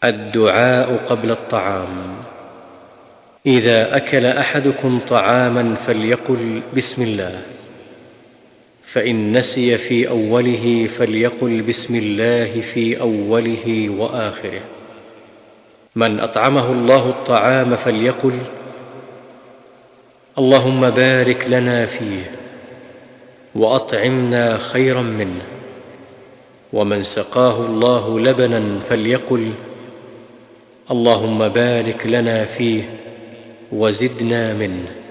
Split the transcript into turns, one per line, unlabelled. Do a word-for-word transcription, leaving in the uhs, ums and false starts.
الدعاء قبل الطعام. إذا أكل أحدكم طعاما فليقل بسم الله، فإن نسي في أوله فليقل بسم الله في أوله وآخره. من أطعمه الله الطعام فليقل اللهم بارك لنا فيه وأطعمنا خيرا منه. ومن سقاه الله لبنا فليقل اللهم بارك لنا فيه وزدنا منه.